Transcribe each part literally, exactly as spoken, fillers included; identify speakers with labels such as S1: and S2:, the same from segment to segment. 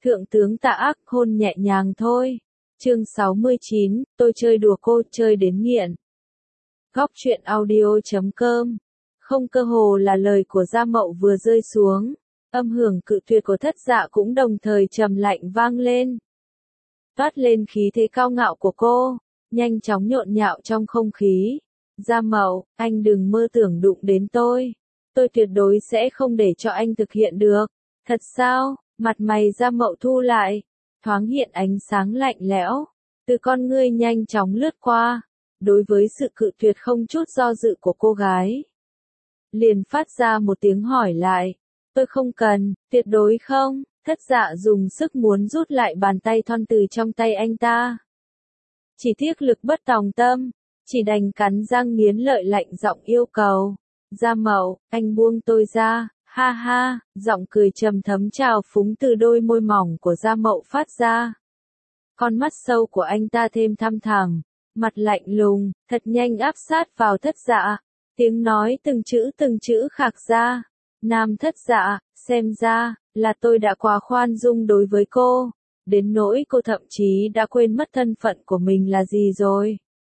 S1: Thượng tướng Tạ Ác hôn nhẹ nhàng thôi. Chương sáu mươi chín, tôi chơi đùa cô, chơi đến nghiện. Góc truyện audio chấm com. Không cơ hồ là lời của Gia Mậu vừa rơi xuống, âm hưởng cự tuyệt của Thất Dạ cũng đồng thời trầm lạnh vang lên. Toát lên khí thế cao ngạo của cô, nhanh chóng nhộn nhạo trong không khí. Gia Mậu, anh đừng mơ tưởng đụng đến tôi. Tôi tuyệt đối sẽ không để cho anh thực hiện được. Thật sao? Mặt mày Gia Mậu thu lại, thoáng hiện ánh sáng lạnh lẽo, từ con ngươi nhanh chóng lướt qua, đối với sự cự tuyệt không chút do dự của cô gái. Liền phát ra một tiếng hỏi lại, tôi không cần, tuyệt đối không. Thất Dạ dùng sức muốn rút lại bàn tay thon từ trong tay anh ta. Chỉ tiếc lực bất tòng tâm, chỉ đành cắn răng nghiến lợi lạnh giọng yêu cầu. Gia Mậu, anh buông tôi ra. Ha ha, giọng cười trầm thấm trào phúng từ đôi môi mỏng của Gia Mậu phát ra. Con mắt sâu của anh ta thêm thăm thẳm, mặt lạnh lùng, thật nhanh áp sát vào Thất Dạ. Tiếng nói từng chữ từng chữ khạc ra. Nam Thất Dạ, xem ra, là tôi đã quá khoan dung đối với cô. Đến nỗi cô thậm chí đã quên mất thân phận của mình là gì rồi.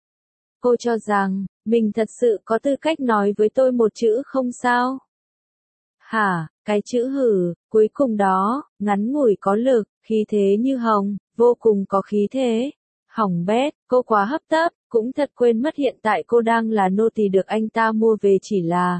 S1: Cô cho rằng, mình thật sự có tư cách nói với tôi một chữ không sao? Hả, cái chữ hử, cuối cùng đó, ngắn ngủi có lực, khí thế như hồng, vô cùng có khí thế. Hỏng bét, cô quá hấp tấp, cũng thật quên mất hiện tại cô đang là nô tỳ được anh ta mua về chỉ là.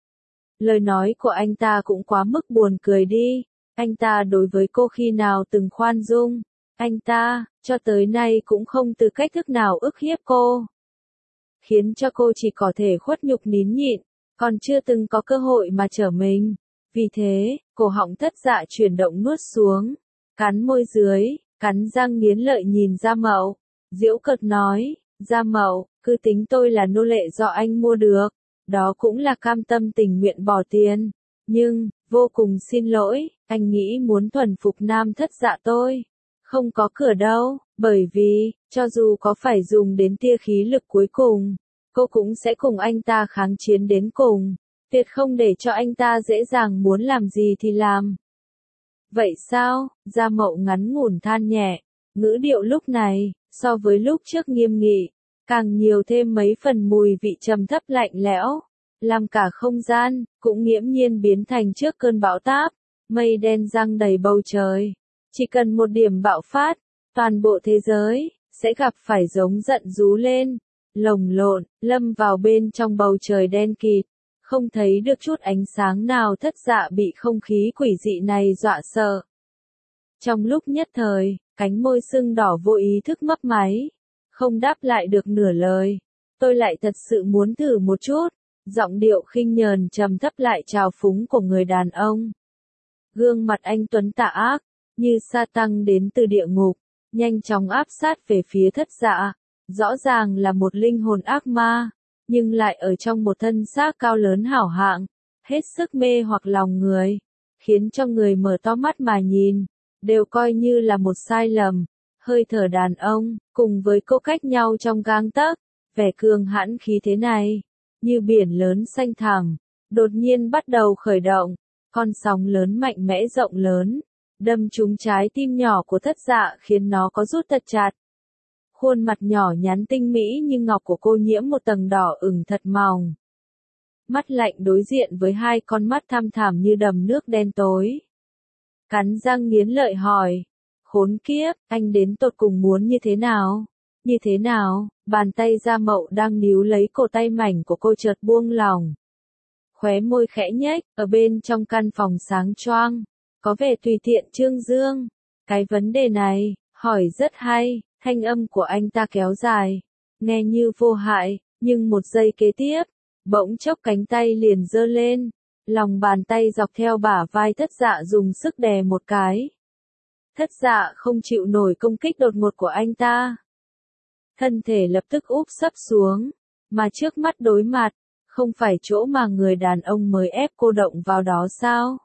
S1: Lời nói của anh ta cũng quá mức buồn cười đi, anh ta đối với cô khi nào từng khoan dung, anh ta, cho tới nay cũng không từ cách thức nào ức hiếp cô. Khiến cho cô chỉ có thể khuất nhục nín nhịn, còn chưa từng có cơ hội mà trở mình. Vì thế, cổ họng Thất Dạ chuyển động nuốt xuống, cắn môi dưới, cắn răng nghiến lợi nhìn Gia Mậu, giễu cợt nói, Gia Mậu, cứ tính tôi là nô lệ do anh mua được, đó cũng là cam tâm tình nguyện bỏ tiền, nhưng, vô cùng xin lỗi, anh nghĩ muốn thuần phục Nam Thất Dạ tôi, không có cửa đâu, bởi vì, cho dù có phải dùng đến tia khí lực cuối cùng, cô cũng sẽ cùng anh ta kháng chiến đến cùng. Tuyệt không để cho anh ta dễ dàng muốn làm gì thì làm. Vậy sao? Gia Mậu ngắn ngủn than nhẹ, ngữ điệu lúc này, so với lúc trước nghiêm nghị, càng nhiều thêm mấy phần mùi vị trầm thấp lạnh lẽo, làm cả không gian, cũng nghiễm nhiên biến thành trước cơn bão táp, mây đen giăng đầy bầu trời. Chỉ cần một điểm bạo phát, toàn bộ thế giới, sẽ gặp phải giống giận rú lên, lồng lộn, lâm vào bên trong bầu trời đen kịt. Không thấy được chút ánh sáng nào. Thất Dạ bị không khí quỷ dị này dọa sợ. Trong lúc nhất thời, cánh môi sưng đỏ vô ý thức mấp máy, không đáp lại được nửa lời. Tôi lại thật sự muốn thử một chút, giọng điệu khinh nhờn trầm thấp lại trào phúng của người đàn ông. Gương mặt anh tuấn tà ác, như sa tăng đến từ địa ngục, nhanh chóng áp sát về phía Thất Dạ, rõ ràng là một linh hồn ác ma. Nhưng lại ở trong một thân xác cao lớn hảo hạng, hết sức mê hoặc lòng người, khiến cho người mở to mắt mà nhìn, đều coi như là một sai lầm. Hơi thở đàn ông, cùng với cô cách nhau trong gang tấc, vẻ cường hãn khí thế này, như biển lớn xanh thẳm, đột nhiên bắt đầu khởi động, con sóng lớn mạnh mẽ rộng lớn, đâm trúng trái tim nhỏ của Thất Dạ khiến nó có rút thật chặt. Khuôn mặt nhỏ nhắn tinh mỹ như ngọc của cô nhiễm một tầng đỏ ửng thật mỏng. Mắt lạnh đối diện với hai con mắt thăm thẳm như đầm nước đen tối. Cắn răng nghiến lợi hỏi, khốn kiếp, anh đến tột cùng muốn như thế nào? Như thế nào? Bàn tay Gia Mậu đang níu lấy cổ tay mảnh của cô chợt buông lỏng. Khóe môi khẽ nhếch, ở bên trong căn phòng sáng choang, có vẻ tùy tiện trương dương. Cái vấn đề này, hỏi rất hay. Thanh âm của anh ta kéo dài, nghe như vô hại, nhưng một giây kế tiếp, bỗng chốc cánh tay liền giơ lên, lòng bàn tay dọc theo bả vai Thất Dạ dùng sức đè một cái. Thất Dạ không chịu nổi công kích đột ngột của anh ta. Thân thể lập tức úp sấp xuống, mà trước mắt đối mặt, không phải chỗ mà người đàn ông mới ép cô động vào đó sao?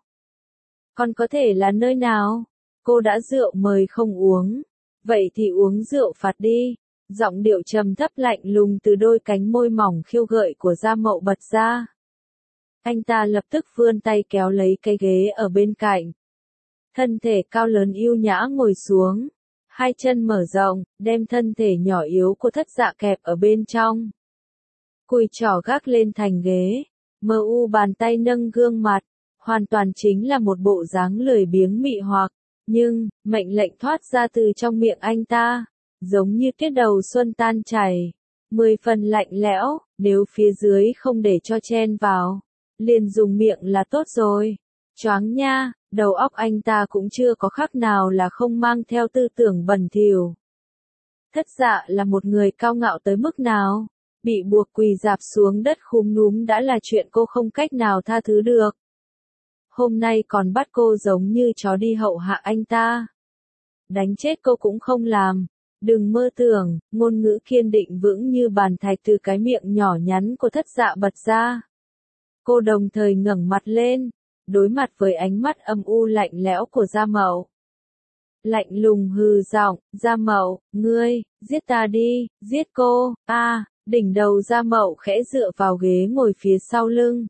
S1: Còn có thể là nơi nào? Cô đã rượu mời không uống. Vậy thì uống rượu phạt đi, giọng điệu trầm thấp lạnh lùng từ đôi cánh môi mỏng khiêu gợi của Gia Mậu bật ra. Anh ta lập tức vươn tay kéo lấy cái ghế ở bên cạnh. Thân thể cao lớn yêu nhã ngồi xuống, hai chân mở rộng, đem thân thể nhỏ yếu của thất dạ kẹp ở bên trong. Cùi trỏ gác lên thành ghế, mờ u bàn tay nâng gương mặt, hoàn toàn chính là một bộ dáng lười biếng mị hoặc, nhưng, mệnh lệnh thoát ra từ trong miệng anh ta, giống như tiết đầu xuân tan chảy, mười phần lạnh lẽo, nếu phía dưới không để cho chen vào, liền dùng miệng là tốt rồi. Choáng nha, đầu óc anh ta cũng chưa có khác nào là không mang theo tư tưởng bẩn thỉu. Thất dạ là một người cao ngạo tới mức nào, bị buộc quỳ dạp xuống đất khúm núm đã là chuyện cô không cách nào tha thứ được. Hôm nay còn bắt cô giống như chó đi hậu hạ anh ta. Đánh chết cô cũng không làm. Đừng mơ tưởng, ngôn ngữ kiên định vững như bàn thạch từ cái miệng nhỏ nhắn của thất dạ bật ra. Cô đồng thời ngẩng mặt lên, đối mặt với ánh mắt âm u lạnh lẽo của Gia Mậu. Lạnh lùng hừ giọng, Gia Mậu, ngươi, giết ta đi, giết cô, a à, đỉnh đầu Gia Mậu khẽ dựa vào ghế ngồi phía sau lưng.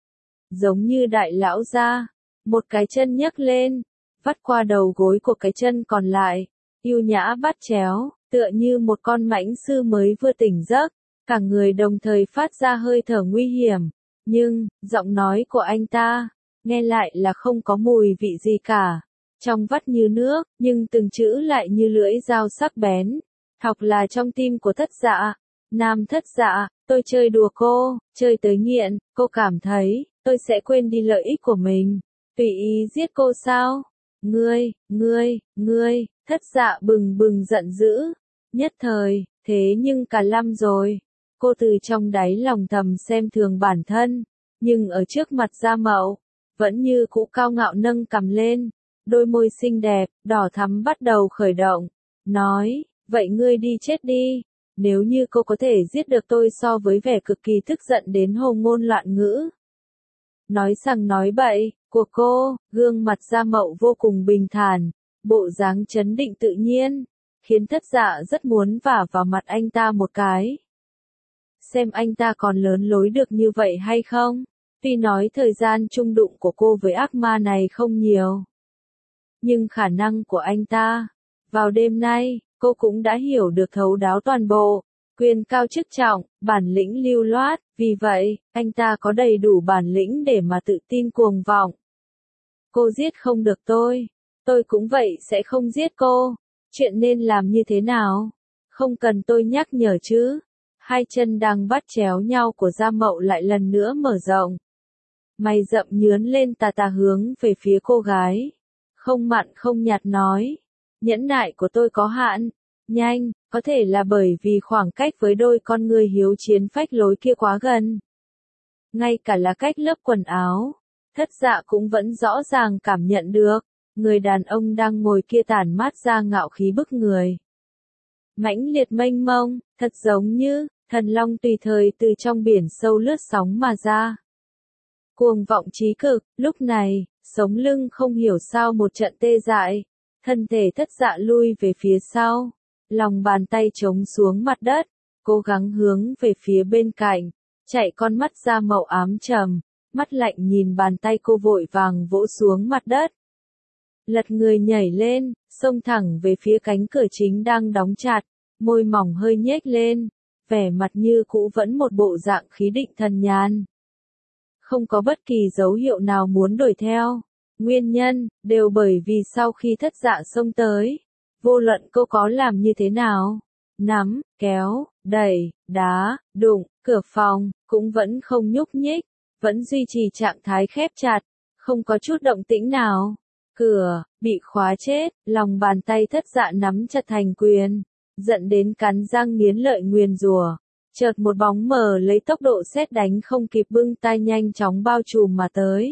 S1: Giống như đại lão gia, một cái chân nhấc lên, vắt qua đầu gối của cái chân còn lại, yêu nhã bắt chéo, tựa như một con mãnh sư mới vừa tỉnh giấc, cả người đồng thời phát ra hơi thở nguy hiểm, nhưng, giọng nói của anh ta, nghe lại là không có mùi vị gì cả, trong vắt như nước, nhưng từng chữ lại như lưỡi dao sắc bén, học là trong tim của thất dạ. Nam thất dạ, tôi chơi đùa cô, chơi tới nghiện, cô cảm thấy, tôi sẽ quên đi lợi ích của mình, tùy ý giết cô sao? Ngươi, ngươi, ngươi, thất dạ bừng bừng giận dữ, nhất thời, thế nhưng cả lâm rồi, cô từ trong đáy lòng thầm xem thường bản thân, nhưng ở trước mặt Gia Mậu, vẫn như cũ cao ngạo nâng cằm lên, đôi môi xinh đẹp, đỏ thắm bắt đầu khởi động, nói, vậy ngươi đi chết đi. Nếu như cô có thể giết được tôi so với vẻ cực kỳ tức giận đến hồ ngôn loạn ngữ. Nói rằng nói bậy, của cô, gương mặt Gia Mậu vô cùng bình thản, bộ dáng trấn định tự nhiên, khiến thất dạ rất muốn vả vào mặt anh ta một cái. Xem anh ta còn lớn lối được như vậy hay không? Tuy nói thời gian chung đụng của cô với ác ma này không nhiều. Nhưng khả năng của anh ta, vào đêm nay, cô cũng đã hiểu được thấu đáo toàn bộ, quyền cao chức trọng, bản lĩnh lưu loát, vì vậy, anh ta có đầy đủ bản lĩnh để mà tự tin cuồng vọng. Cô giết không được tôi, tôi cũng vậy sẽ không giết cô, chuyện nên làm như thế nào? Không cần tôi nhắc nhở chứ. Hai chân đang bắt chéo nhau của Gia Mậu lại lần nữa mở rộng. Mày rậm nhướn lên tà tà hướng về phía cô gái. Không mặn không nhạt nói. Nhẫn nại của tôi có hạn. Nhanh, có thể là bởi vì khoảng cách với đôi con người hiếu chiến phách lối kia quá gần. Ngay cả là cách lớp quần áo, thất dạ cũng vẫn rõ ràng cảm nhận được, người đàn ông đang ngồi kia tản mát ra ngạo khí bức người. Mãnh liệt mênh mông, thật giống như, thần long tùy thời từ trong biển sâu lướt sóng mà ra. Cuồng vọng trí cực, lúc này, sống lưng không hiểu sao một trận tê dại, thân thể thất dạ lui về phía sau, lòng bàn tay chống xuống mặt đất, cố gắng hướng về phía bên cạnh, chạy con mắt ra màu ám trầm, mắt lạnh nhìn bàn tay cô vội vàng vỗ xuống mặt đất. Lật người nhảy lên, xông thẳng về phía cánh cửa chính đang đóng chặt, môi mỏng hơi nhếch lên, vẻ mặt như cũ vẫn một bộ dạng khí định thần nhàn. Không có bất kỳ dấu hiệu nào muốn đuổi theo. Nguyên nhân, đều bởi vì sau khi thất dạ xông tới, vô luận cô có làm như thế nào, nắm, kéo, đẩy, đá, đụng, cửa phòng, cũng vẫn không nhúc nhích, vẫn duy trì trạng thái khép chặt, không có chút động tĩnh nào. Cửa, bị khóa chết, lòng bàn tay thất dạ nắm chặt thành quyền, giận đến cắn răng nghiến lợi nguyền rủa. Chợt một bóng mờ lấy tốc độ sét đánh không kịp bưng tay nhanh chóng bao trùm mà tới.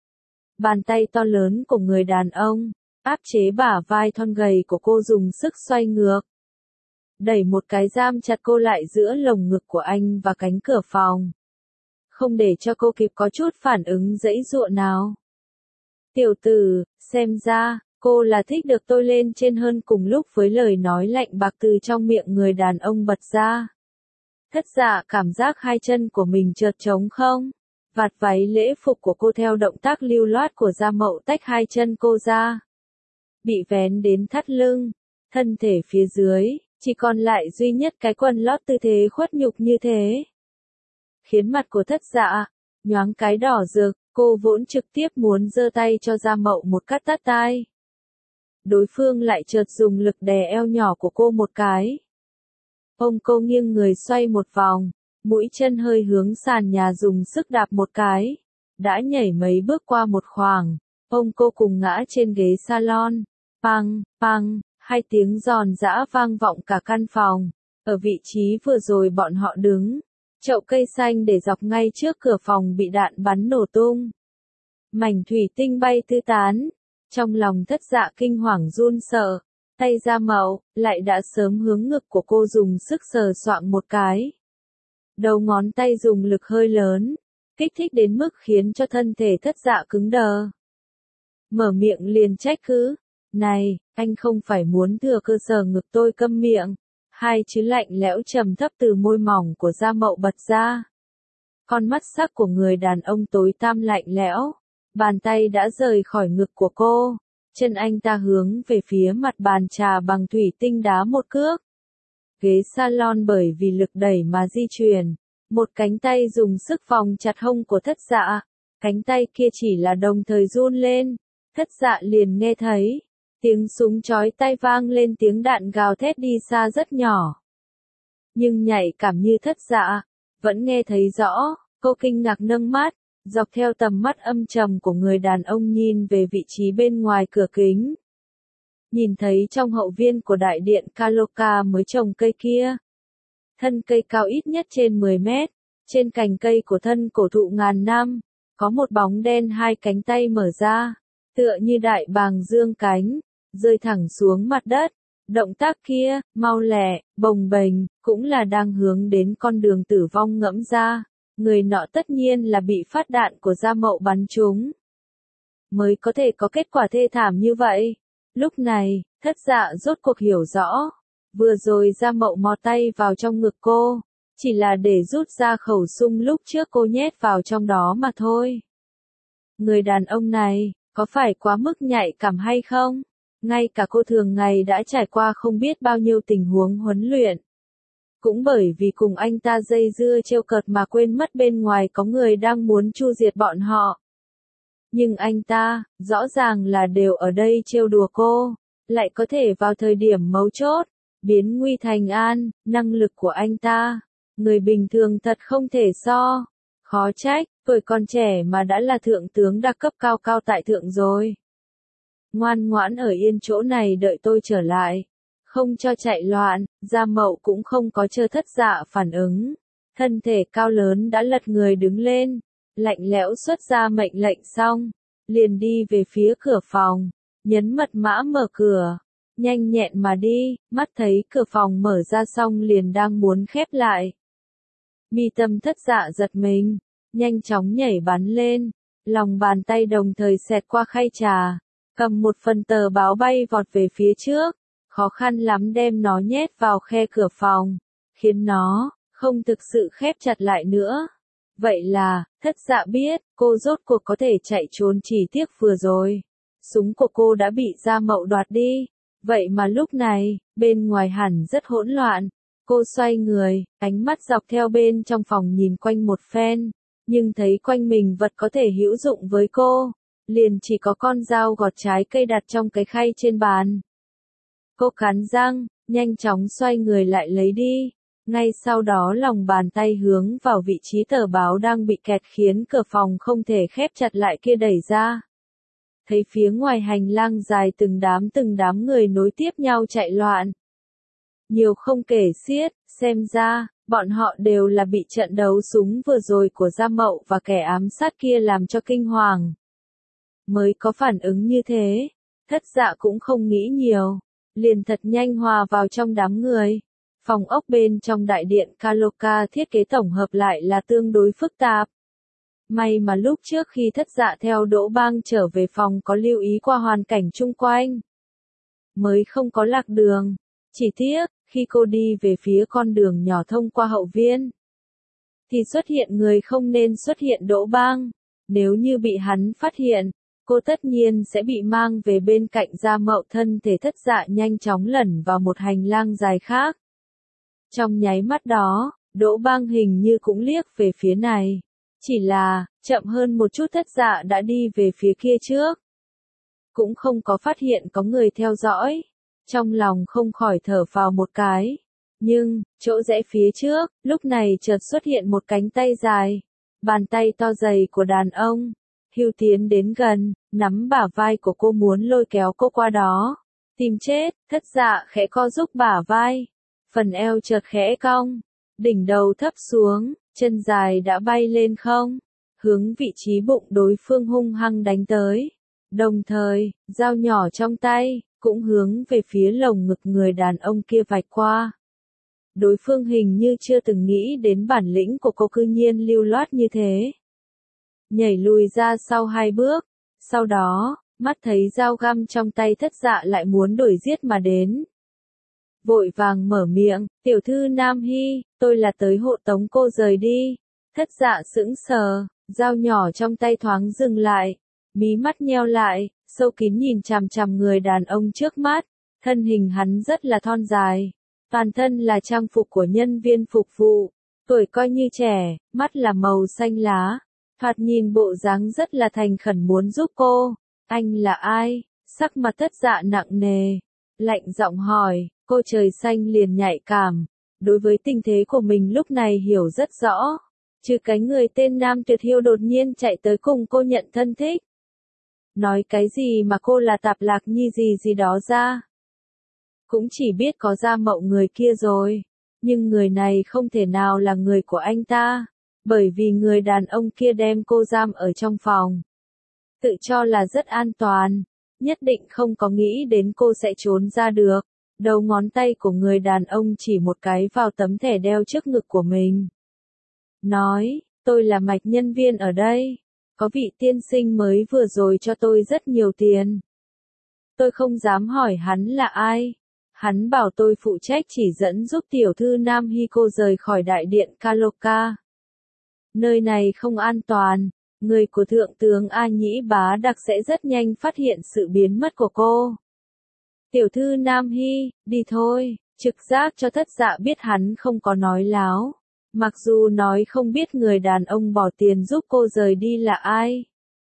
S1: Bàn tay to lớn của người đàn ông, áp chế bả vai thon gầy của cô dùng sức xoay ngược. Đẩy một cái giam chặt cô lại giữa lồng ngực của anh và cánh cửa phòng. Không để cho cô kịp có chút phản ứng dãy dụa nào. Tiểu tử, xem ra, cô là thích được tôi lên trên hơn cùng lúc với lời nói lạnh bạc từ trong miệng người đàn ông bật ra. Thất dạ cảm giác hai chân của mình trượt trống không. Vạt váy lễ phục của cô theo động tác lưu loát của Gia Mậu tách hai chân cô ra, bị vén đến thắt lưng, thân thể phía dưới, chỉ còn lại duy nhất cái quần lót tư thế khuất nhục như thế. Khiến mặt của Thất Dạ, nhoáng cái đỏ rực, cô vốn trực tiếp muốn giơ tay cho Gia Mậu một cắt tát tai. Đối phương lại chợt dùng lực đè eo nhỏ của cô một cái. Ông cô nghiêng người xoay một vòng, mũi chân hơi hướng sàn nhà dùng sức đạp một cái. Đã nhảy mấy bước qua một khoảng, ông cô cùng ngã trên ghế salon. Păng, păng, hai tiếng giòn giã vang vọng cả căn phòng. Ở vị trí vừa rồi bọn họ đứng, chậu cây xanh để dọc ngay trước cửa phòng bị đạn bắn nổ tung. Mảnh thủy tinh bay tứ tán. Trong lòng Thất Dạ kinh hoàng run sợ, tay Gia Mậu lại đã sớm hướng ngực của cô dùng sức sờ soạng một cái. Đầu ngón tay dùng lực hơi lớn, kích thích đến mức khiến cho thân thể Thất Dạ cứng đờ. Mở miệng liền trách cứ, này, anh không phải muốn thừa cơ sở ngực tôi câm miệng. Hai chữ lạnh lẽo trầm thấp từ môi mỏng của Gia Mậu bật ra. Con mắt sắc của người đàn ông tối tăm lạnh lẽo. Bàn tay đã rời khỏi ngực của cô, chân anh ta hướng về phía mặt bàn trà bằng thủy tinh đá một cước. Ghế salon bởi vì lực đẩy mà di chuyển, một cánh tay dùng sức vòng chặt hông của Thất Dạ, cánh tay kia chỉ là đồng thời run lên, Thất Dạ liền nghe thấy, tiếng súng chói tai vang lên, tiếng đạn gào thét đi xa rất nhỏ. Nhưng nhạy cảm như Thất Dạ, vẫn nghe thấy rõ, cô kinh ngạc nâng mắt. Dọc theo tầm mắt âm trầm của người đàn ông nhìn về vị trí bên ngoài cửa kính. Nhìn thấy trong hậu viên của đại điện Kaloka mới trồng cây kia. Thân cây cao ít nhất trên mười mét, trên cành cây của thân cổ thụ ngàn năm, có một bóng đen hai cánh tay mở ra, tựa như đại bàng dương cánh, rơi thẳng xuống mặt đất. Động tác kia, mau lẹ, bồng bềnh, cũng là đang hướng đến con đường tử vong ngẫm ra. Người nọ tất nhiên là bị phát đạn của Gia Mậu bắn trúng. Mới có thể có kết quả thê thảm như vậy. Lúc này, Thất Dạ rốt cuộc hiểu rõ. Vừa rồi Gia Mậu mò tay vào trong ngực cô, chỉ là để rút ra khẩu súng lúc trước cô nhét vào trong đó mà thôi. Người đàn ông này, có phải quá mức nhạy cảm hay không? Ngay cả cô thường ngày đã trải qua không biết bao nhiêu tình huống huấn luyện. Cũng bởi vì cùng anh ta dây dưa trêu cợt mà quên mất bên ngoài có người đang muốn chu diệt bọn họ. Nhưng anh ta, rõ ràng là đều ở đây trêu đùa cô, lại có thể vào thời điểm mấu chốt, biến nguy thành an, năng lực của anh ta, người bình thường thật không thể so. Khó trách, tuổi còn trẻ mà đã là thượng tướng đặc cấp cao cao tại thượng rồi. Ngoan ngoãn ở yên chỗ này đợi tôi trở lại. Không cho chạy loạn, Gia Mậu cũng không có chờ Thất Dạ phản ứng. Thân thể cao lớn đã lật người đứng lên, lạnh lẽo xuất ra mệnh lệnh xong, liền đi về phía cửa phòng, nhấn mật mã mở cửa, nhanh nhẹn mà đi, mắt thấy cửa phòng mở ra xong liền đang muốn khép lại. Mi tâm Thất Dạ giật mình, nhanh chóng nhảy bắn lên, lòng bàn tay đồng thời xẹt qua khay trà, cầm một phần tờ báo bay vọt về phía trước. Khó khăn lắm đem nó nhét vào khe cửa phòng, khiến nó không thực sự khép chặt lại nữa. Vậy là, Thất Dạ biết, cô rốt cuộc có thể chạy trốn, chỉ tiếc vừa rồi. Súng của cô đã bị Gia Mậu đoạt đi. Vậy mà lúc này, bên ngoài hẳn rất hỗn loạn. Cô xoay người, ánh mắt dọc theo bên trong phòng nhìn quanh một phen, nhưng thấy quanh mình vật có thể hữu dụng với cô. Liền chỉ có con dao gọt trái cây đặt trong cái khay trên bàn. Cô cắn răng, nhanh chóng xoay người lại lấy đi. Ngay sau đó lòng bàn tay hướng vào vị trí tờ báo đang bị kẹt khiến cửa phòng không thể khép chặt lại kia đẩy ra. Thấy phía ngoài hành lang dài từng đám từng đám người nối tiếp nhau chạy loạn. Nhiều không kể xiết, xem ra, bọn họ đều là bị trận đấu súng vừa rồi của Gia Mậu và kẻ ám sát kia làm cho kinh hoàng. Mới có phản ứng như thế, Thất Dạ cũng không nghĩ nhiều. Liền thật nhanh hòa vào trong đám người. Phòng ốc bên trong đại điện Kaloka thiết kế tổng hợp lại là tương đối phức tạp. May mà lúc trước khi Thất Dạ theo Đỗ Bang trở về phòng có lưu ý qua hoàn cảnh chung quanh. Mới không có lạc đường. Chỉ tiếc, khi cô đi về phía con đường nhỏ thông qua hậu viên, thì xuất hiện người không nên xuất hiện Đỗ Bang. Nếu như bị hắn phát hiện, cô tất nhiên sẽ bị mang về bên cạnh Gia Mậu. Thân thể Thất Dạ nhanh chóng lẩn vào một hành lang dài khác. Trong nháy mắt đó, Đỗ Bang hình như cũng liếc về phía này. Chỉ là, chậm hơn một chút Thất Dạ đã đi về phía kia trước. Cũng không có phát hiện có người theo dõi. Trong lòng không khỏi thở phào một cái. Nhưng, chỗ rẽ phía trước, lúc này chợt xuất hiện một cánh tay dài. Bàn tay to dày của đàn ông. Hưu tiến đến gần, nắm bả vai của cô muốn lôi kéo cô qua đó. Tìm chết, Thất Dạ khẽ co giúp bả vai. Phần eo chợt khẽ cong. Đỉnh đầu thấp xuống, chân dài đã bay lên không. Hướng vị trí bụng đối phương hung hăng đánh tới. Đồng thời, dao nhỏ trong tay, cũng hướng về phía lồng ngực người đàn ông kia vạch qua. Đối phương hình như chưa từng nghĩ đến bản lĩnh của cô cư nhiên lưu loát như thế. Nhảy lùi ra sau hai bước. Sau đó, mắt thấy dao găm trong tay Thất Dạ lại muốn đuổi giết mà đến. Vội vàng mở miệng, tiểu thư Nam Hy, tôi là tới hộ tống cô rời đi. Thất Dạ sững sờ, dao nhỏ trong tay thoáng dừng lại. Mí mắt nheo lại, sâu kín nhìn chằm chằm người đàn ông trước mắt. Thân hình hắn rất là thon dài. Toàn thân là trang phục của nhân viên phục vụ. Tuổi coi như trẻ, mắt là màu xanh lá. Thoạt nhìn bộ dáng rất là thành khẩn muốn giúp cô. Anh là ai? Sắc mặt Thất Dạ nặng nề. Lạnh giọng hỏi, cô trời xanh liền nhạy cảm. Đối với tình thế của mình lúc này hiểu rất rõ. Trừ cái người tên Nam Tuyệt Hiêu đột nhiên chạy tới cùng cô nhận thân thích. Nói cái gì mà cô là Tạp Lạc Nhi gì gì đó ra. Cũng chỉ biết có Gia Mậu người kia rồi. Nhưng người này không thể nào là người của anh ta. Bởi vì người đàn ông kia đem cô giam ở trong phòng. Tự cho là rất an toàn. Nhất định không có nghĩ đến cô sẽ trốn ra được. Đầu ngón tay của người đàn ông chỉ một cái vào tấm thẻ đeo trước ngực của mình. Nói, tôi là mạch nhân viên ở đây. Có vị tiên sinh mới vừa rồi cho tôi rất nhiều tiền. Tôi không dám hỏi hắn là ai. Hắn bảo tôi phụ trách chỉ dẫn giúp tiểu thư Nam Hy cô rời khỏi đại điện Kaloka. Nơi này không an toàn. Người của Thượng tướng A Nhĩ Bá Đặc sẽ rất nhanh phát hiện sự biến mất của cô. Tiểu thư Nam Hy, đi thôi. Trực giác cho Thất Dạ biết hắn không có nói láo. Mặc dù nói không biết người đàn ông bỏ tiền giúp cô rời đi là ai.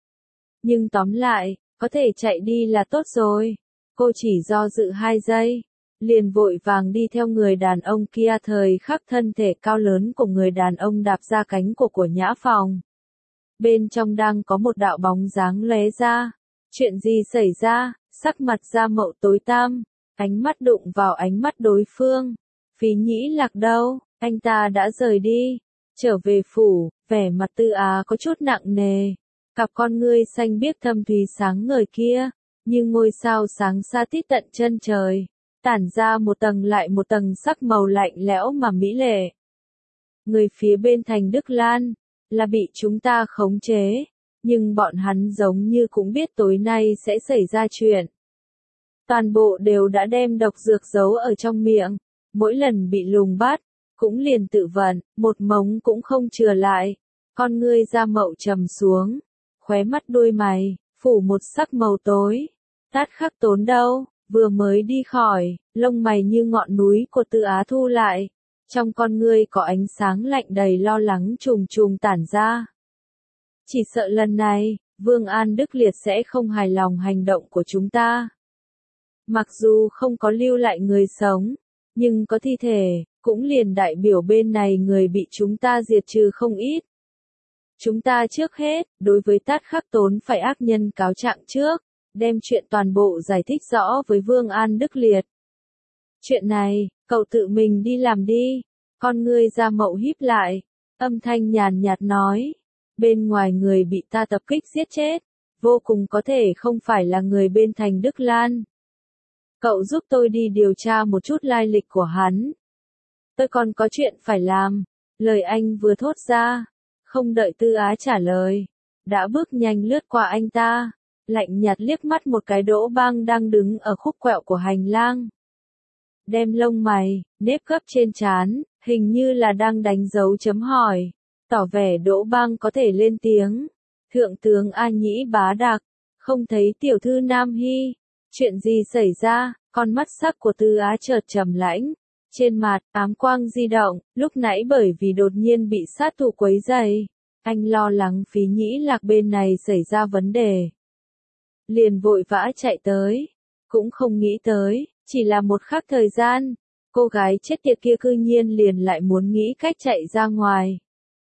S1: Nhưng tóm lại, có thể chạy đi là tốt rồi. Cô chỉ do dự hai giây. Liền vội vàng đi theo người đàn ông kia. Thời khắc thân thể cao lớn của người đàn ông đạp ra cánh của của nhã phòng. Bên trong đang có một đạo bóng dáng lóe ra. Chuyện gì xảy ra? Sắc mặt Gia Mậu tối tăm. Ánh mắt đụng vào ánh mắt đối phương. Phí Nhĩ Lạc đâu? Anh ta đã rời đi. Trở về phủ, vẻ mặt Tư Á có chút nặng nề. Cặp con ngươi xanh biếc thâm thúy sáng ngời kia. Như ngôi sao sáng xa tít tận chân trời. Tản ra một tầng lại một tầng sắc màu lạnh lẽo mà mỹ lệ. Người phía bên thành Đức Lan. Là bị chúng ta khống chế. Nhưng bọn hắn giống như cũng biết tối nay sẽ xảy ra chuyện. Toàn bộ đều đã đem độc dược giấu ở trong miệng. Mỗi lần bị lùng bắt, cũng liền tự vận, một mống cũng không chừa lại. Con ngươi Gia Mậu trầm xuống. Khóe mắt đuôi mày, phủ một sắc màu tối. Tát Khắc Tốn đâu, vừa mới đi khỏi, lông mày như ngọn núi của Tư Á thu lại. Trong con ngươi có ánh sáng lạnh đầy lo lắng trùng trùng tản ra. Chỉ sợ lần này, Vương An Đức Liệt sẽ không hài lòng hành động của chúng ta. Mặc dù không có lưu lại người sống, nhưng có thi thể, cũng liền đại biểu bên này người bị chúng ta diệt trừ không ít. Chúng ta trước hết, đối với Tát Khắc Tốn phải ác nhân cáo trạng trước, đem chuyện toàn bộ giải thích rõ với Vương An Đức Liệt. Chuyện này, cậu tự mình đi làm đi. Con ngươi Gia Mậu híp lại, âm thanh nhàn nhạt nói. Bên ngoài người bị ta tập kích giết chết, vô cùng có thể không phải là người bên thành Đức Lan. Cậu giúp tôi đi điều tra một chút lai lịch của hắn. Tôi còn có chuyện phải làm. Lời anh vừa thốt ra, không đợi Tư Á trả lời, đã bước nhanh lướt qua anh ta, lạnh nhạt liếc mắt một cái Đỗ Bang đang đứng ở khúc quẹo của hành lang. Đem lông mày, nếp gấp trên trán, hình như là đang đánh dấu chấm hỏi, tỏ vẻ Đỗ Bang có thể lên tiếng. Thượng tướng A Nhĩ Bá Đặc, không thấy tiểu thư Nam Hy. Chuyện gì xảy ra? Con mắt sắc của Tư Á chợt trầm lãnh. Trên mặt, ám quang di động, lúc nãy bởi vì đột nhiên bị sát thủ quấy rầy. Anh lo lắng Phí Nhĩ Lạc bên này xảy ra vấn đề. Liền vội vã chạy tới. Cũng không nghĩ tới, chỉ là một khắc thời gian. Cô gái chết tiệt kia cư nhiên liền lại muốn nghĩ cách chạy ra ngoài.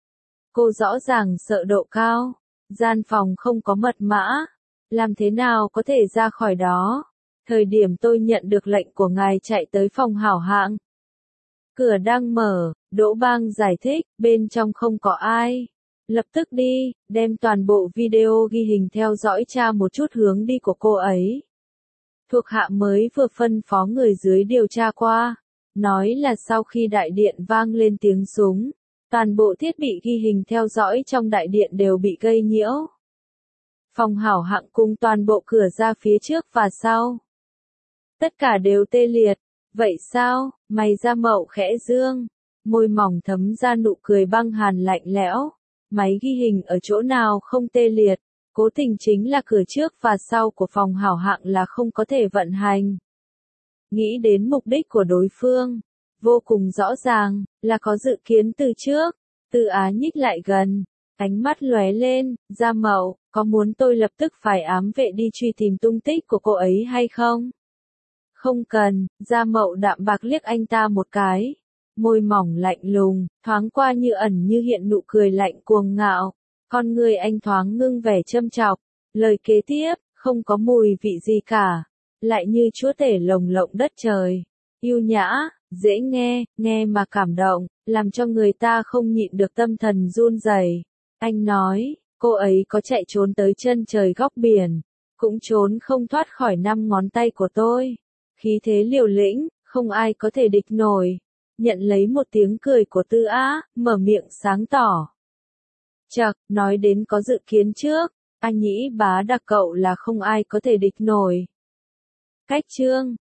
S1: Cô rõ ràng sợ độ cao. Gian phòng không có mật mã. Làm thế nào có thể ra khỏi đó? Thời điểm tôi nhận được lệnh của ngài chạy tới phòng hảo hạng. Cửa đang mở, Đỗ Bang giải thích, bên trong không có ai. Lập tức đi, đem toàn bộ video ghi hình theo dõi tra một chút hướng đi của cô ấy. Thuộc hạ mới vừa phân phó người dưới điều tra qua. Nói là sau khi đại điện vang lên tiếng súng, toàn bộ thiết bị ghi hình theo dõi trong đại điện đều bị gây nhiễu. Phòng hảo hạng cùng toàn bộ cửa ra phía trước và sau. Tất cả đều tê liệt. Vậy sao? Mày Gia Mậu khẽ dương. Môi mỏng thấm ra nụ cười băng hàn lạnh lẽo. Máy ghi hình ở chỗ nào không tê liệt. Cố tình chính là cửa trước và sau của phòng hảo hạng là không có thể vận hành. Nghĩ đến mục đích của đối phương. Vô cùng rõ ràng, là có dự kiến từ trước. Tư Á nhích lại gần. Ánh mắt lóe lên, Gia Mậu, có muốn tôi lập tức phải ám vệ đi truy tìm tung tích của cô ấy hay không? Không cần, Gia Mậu đạm bạc liếc anh ta một cái. Môi mỏng lạnh lùng, thoáng qua như ẩn như hiện nụ cười lạnh cuồng ngạo. Con người anh thoáng ngưng vẻ châm chọc. Lời kế tiếp, không có mùi vị gì cả. Lại như chúa tể lồng lộng đất trời. Yêu nhã, dễ nghe, nghe mà cảm động, làm cho người ta không nhịn được tâm thần run rẩy. Anh nói, cô ấy có chạy trốn tới chân trời góc biển. Cũng trốn không thoát khỏi năm ngón tay của tôi. Khí thế liều lĩnh, không ai có thể địch nổi. Nhận lấy một tiếng cười của Tư Á, mở miệng sáng tỏ. Chậc, nói đến có dự kiến trước, anh nghĩ bá đặc cậu là không ai có thể địch nổi. Cách chương